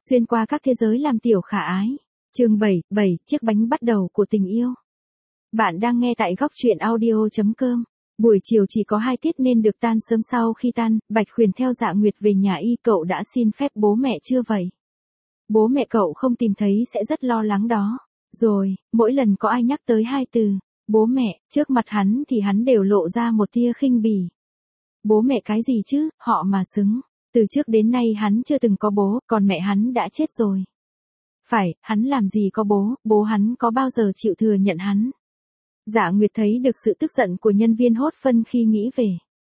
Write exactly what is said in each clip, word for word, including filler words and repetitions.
Xuyên qua các thế giới làm tiểu khả ái. Chương bảy, bảy, chiếc bánh bắt đầu của tình yêu. Bạn đang nghe tại góc truyện audio chấm com. Buổi chiều chỉ có hai tiết nên được tan sớm. Sau khi tan, Bạch Huyền theo Dạ Nguyệt về nhà y. Cậu đã xin phép bố mẹ chưa vậy? Bố mẹ cậu không tìm thấy sẽ rất lo lắng đó. Rồi, mỗi lần có ai nhắc tới hai từ bố mẹ, trước mặt hắn thì hắn đều lộ ra một tia khinh bỉ. Bố mẹ cái gì chứ, họ mà xứng. Từ trước đến nay hắn chưa từng có bố, còn mẹ hắn đã chết rồi. Phải, hắn làm gì có bố, bố hắn có bao giờ chịu thừa nhận hắn. Dạ Nguyệt thấy được sự tức giận của nhân viên hốt phân khi nghĩ về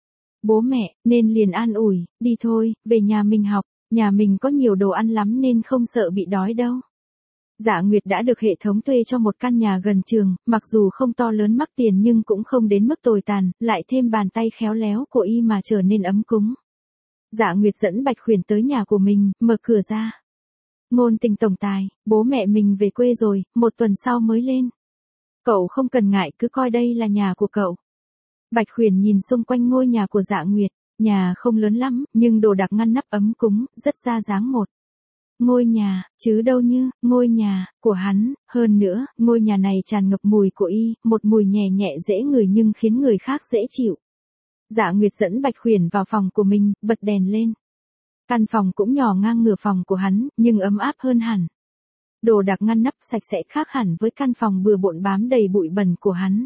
bố mẹ, nên liền an ủi, đi thôi, về nhà mình học, nhà mình có nhiều đồ ăn lắm nên không sợ bị đói đâu. Dạ Nguyệt đã được hệ thống thuê cho một căn nhà gần trường, mặc dù không to lớn mắc tiền nhưng cũng không đến mức tồi tàn, lại thêm bàn tay khéo léo của y mà trở nên ấm cúng. Dạ Nguyệt dẫn Bạch Huyền tới nhà của mình, mở cửa ra. Ngôn Tình tổng tài, bố mẹ mình về quê rồi, một tuần sau mới lên. Cậu không cần ngại, cứ coi đây là nhà của cậu. Bạch Huyền nhìn xung quanh ngôi nhà của Dạ Nguyệt, nhà không lớn lắm, nhưng đồ đạc ngăn nắp ấm cúng, rất ra dáng một ngôi nhà, chứ đâu như ngôi nhà của hắn. Hơn nữa, ngôi nhà này tràn ngập mùi của y, một mùi nhẹ nhẹ dễ ngửi nhưng khiến người khác dễ chịu. Dạ Nguyệt dẫn Bạch Huyền vào phòng của mình, bật đèn lên. Căn phòng cũng nhỏ ngang ngửa phòng của hắn, nhưng ấm áp hơn hẳn. Đồ đạc ngăn nắp sạch sẽ khác hẳn với căn phòng bừa bộn bám đầy bụi bẩn của hắn.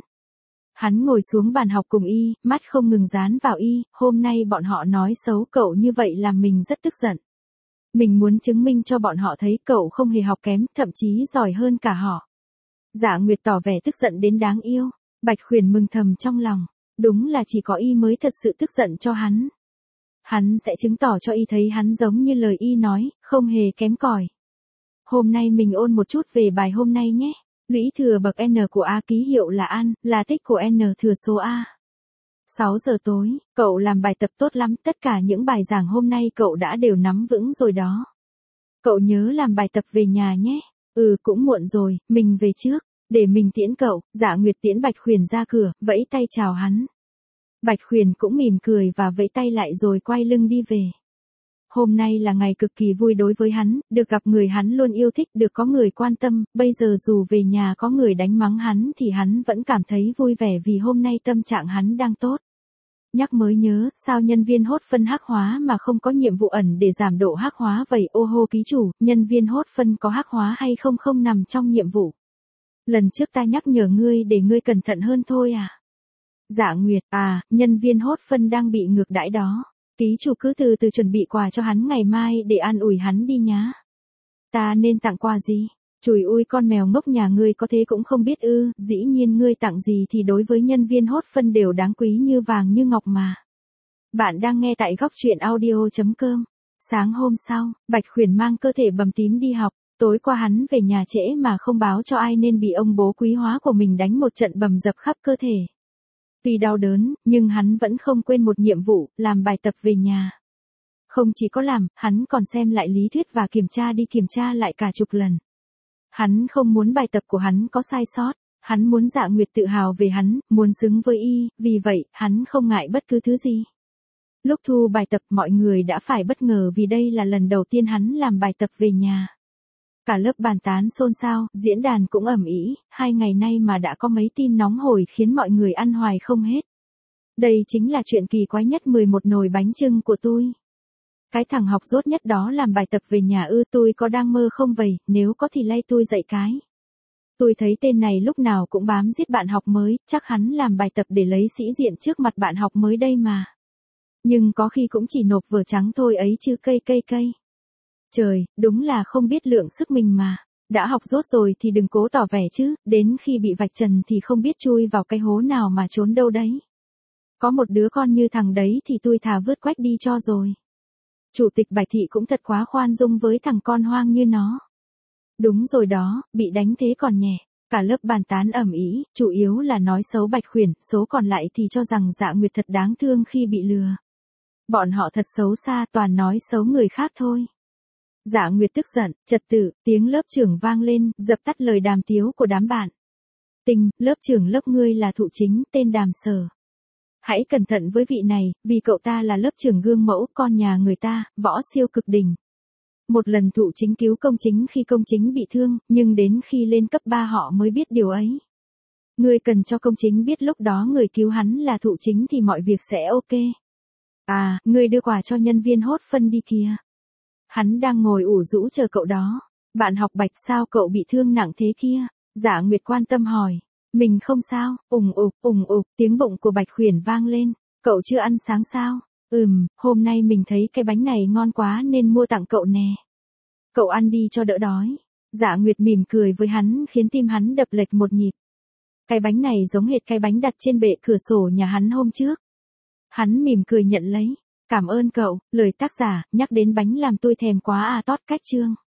Hắn ngồi xuống bàn học cùng y, mắt không ngừng dán vào y, hôm nay bọn họ nói xấu cậu như vậy làm mình rất tức giận. Mình muốn chứng minh cho bọn họ thấy cậu không hề học kém, thậm chí giỏi hơn cả họ. Dạ Nguyệt tỏ vẻ tức giận đến đáng yêu. Bạch Huyền mừng thầm trong lòng. Đúng là chỉ có y mới thật sự tức giận cho hắn. Hắn sẽ chứng tỏ cho y thấy hắn giống như lời y nói, không hề kém cỏi. Hôm nay mình ôn một chút về bài hôm nay nhé. Lũy thừa bậc n của A ký hiệu là an, là tích của n thừa số A. sáu giờ tối, cậu làm bài tập tốt lắm, tất cả những bài giảng hôm nay cậu đã đều nắm vững rồi đó. Cậu nhớ làm bài tập về nhà nhé. Ừ, cũng muộn rồi, mình về trước. Để mình tiễn cậu. Dạ Nguyệt tiễn Bạch Huyền ra cửa, vẫy tay chào hắn. Bạch Huyền cũng mỉm cười và vẫy tay lại rồi quay lưng đi về. Hôm nay là ngày cực kỳ vui đối với hắn, được gặp người hắn luôn yêu thích, được có người quan tâm, bây giờ dù về nhà có người đánh mắng hắn thì hắn vẫn cảm thấy vui vẻ vì hôm nay tâm trạng hắn đang tốt. Nhắc mới nhớ, sao nhân viên hốt phân hắc hóa mà không có nhiệm vụ ẩn để giảm độ hắc hóa vậy? Ô hô ký chủ, nhân viên hốt phân có hắc hóa hay không không nằm trong nhiệm vụ. Lần trước ta nhắc nhở ngươi để ngươi cẩn thận hơn thôi à. Dạ Nguyệt, à, nhân viên hốt phân đang bị ngược đãi đó. Ký chủ cứ từ từ chuẩn bị quà cho hắn ngày mai để an ủi hắn đi nhá. Ta nên tặng quà gì? Chùi ui con mèo ngốc nhà ngươi có thế cũng không biết ư? Dĩ nhiên ngươi tặng gì thì đối với nhân viên hốt phân đều đáng quý như vàng như ngọc mà. Bạn đang nghe tại góc truyện audio chấm com. Sáng hôm sau, Bạch Huyền mang cơ thể bầm tím đi học. Tối qua hắn về nhà trễ mà không báo cho ai nên bị ông bố quý hóa của mình đánh một trận bầm dập khắp cơ thể. Vì đau đớn, nhưng hắn vẫn không quên một nhiệm vụ, làm bài tập về nhà. Không chỉ có làm, hắn còn xem lại lý thuyết và kiểm tra đi kiểm tra lại cả chục lần. Hắn không muốn bài tập của hắn có sai sót, hắn muốn Dạ Nguyệt tự hào về hắn, muốn xứng với y, vì vậy, hắn không ngại bất cứ thứ gì. Lúc thu bài tập mọi người đã phải bất ngờ vì đây là lần đầu tiên hắn làm bài tập về nhà. Cả lớp bàn tán xôn xao, diễn đàn cũng ầm ĩ, hai ngày nay mà đã có mấy tin nóng hổi khiến mọi người ăn hoài không hết. Đây chính là chuyện kỳ quái nhất mười một nồi bánh chưng của tôi. Cái thằng học dốt nhất đó làm bài tập về nhà ư? Tôi có đang mơ không vậy, nếu có thì lay tôi dậy cái. Tôi thấy tên này lúc nào cũng bám giết bạn học mới, chắc hắn làm bài tập để lấy sĩ diện trước mặt bạn học mới đây mà. Nhưng có khi cũng chỉ nộp vở trắng thôi ấy chứ cây cây cây. Trời, đúng là không biết lượng sức mình mà. Đã học dốt rồi thì đừng cố tỏ vẻ chứ, đến khi bị vạch trần thì không biết chui vào cái hố nào mà trốn đâu đấy. Có một đứa con như thằng đấy thì tôi thà vứt quách đi cho rồi. Chủ tịch Bạch Thị cũng thật quá khoan dung với thằng con hoang như nó. Đúng rồi đó, bị đánh thế còn nhẹ. Cả lớp bàn tán ầm ĩ, chủ yếu là nói xấu Bạch Huyền, số còn lại thì cho rằng Dạ Nguyệt thật đáng thương khi bị lừa. Bọn họ thật xấu xa, toàn nói xấu người khác thôi. Dạ Nguyệt tức giận, trật tự, tiếng lớp trưởng vang lên, dập tắt lời đàm tiếu của đám bạn. Tình, lớp trưởng lớp ngươi là Thụ Chính, tên Đàm Sở. Hãy cẩn thận với vị này, vì cậu ta là lớp trưởng gương mẫu, con nhà người ta, võ siêu cực đỉnh. một lần Thụ Chính cứu Công Chính khi Công Chính bị thương, nhưng đến khi lên cấp ba họ mới biết điều ấy. Ngươi cần cho Công Chính biết lúc đó người cứu hắn là Thụ Chính thì mọi việc sẽ ok. À, ngươi đưa quà cho nhân viên hốt phân đi kìa. Hắn đang ngồi ủ rũ chờ cậu đó. Bạn học Bạch sao cậu bị thương nặng thế kia? Dạ Nguyệt quan tâm hỏi. Mình không sao, ủng ục, ủng ục, tiếng bụng của Bạch Khuyển vang lên. Cậu chưa ăn sáng sao? Ừm, hôm nay mình thấy cái bánh này ngon quá nên mua tặng cậu nè. Cậu ăn đi cho đỡ đói. Dạ Nguyệt mỉm cười với hắn khiến tim hắn đập lệch một nhịp. Cái bánh này giống hệt cái bánh đặt trên bệ cửa sổ nhà hắn hôm trước. Hắn mỉm cười nhận lấy. Cảm ơn cậu, lời tác giả, nhắc đến bánh làm tôi thèm quá à tót cách chương.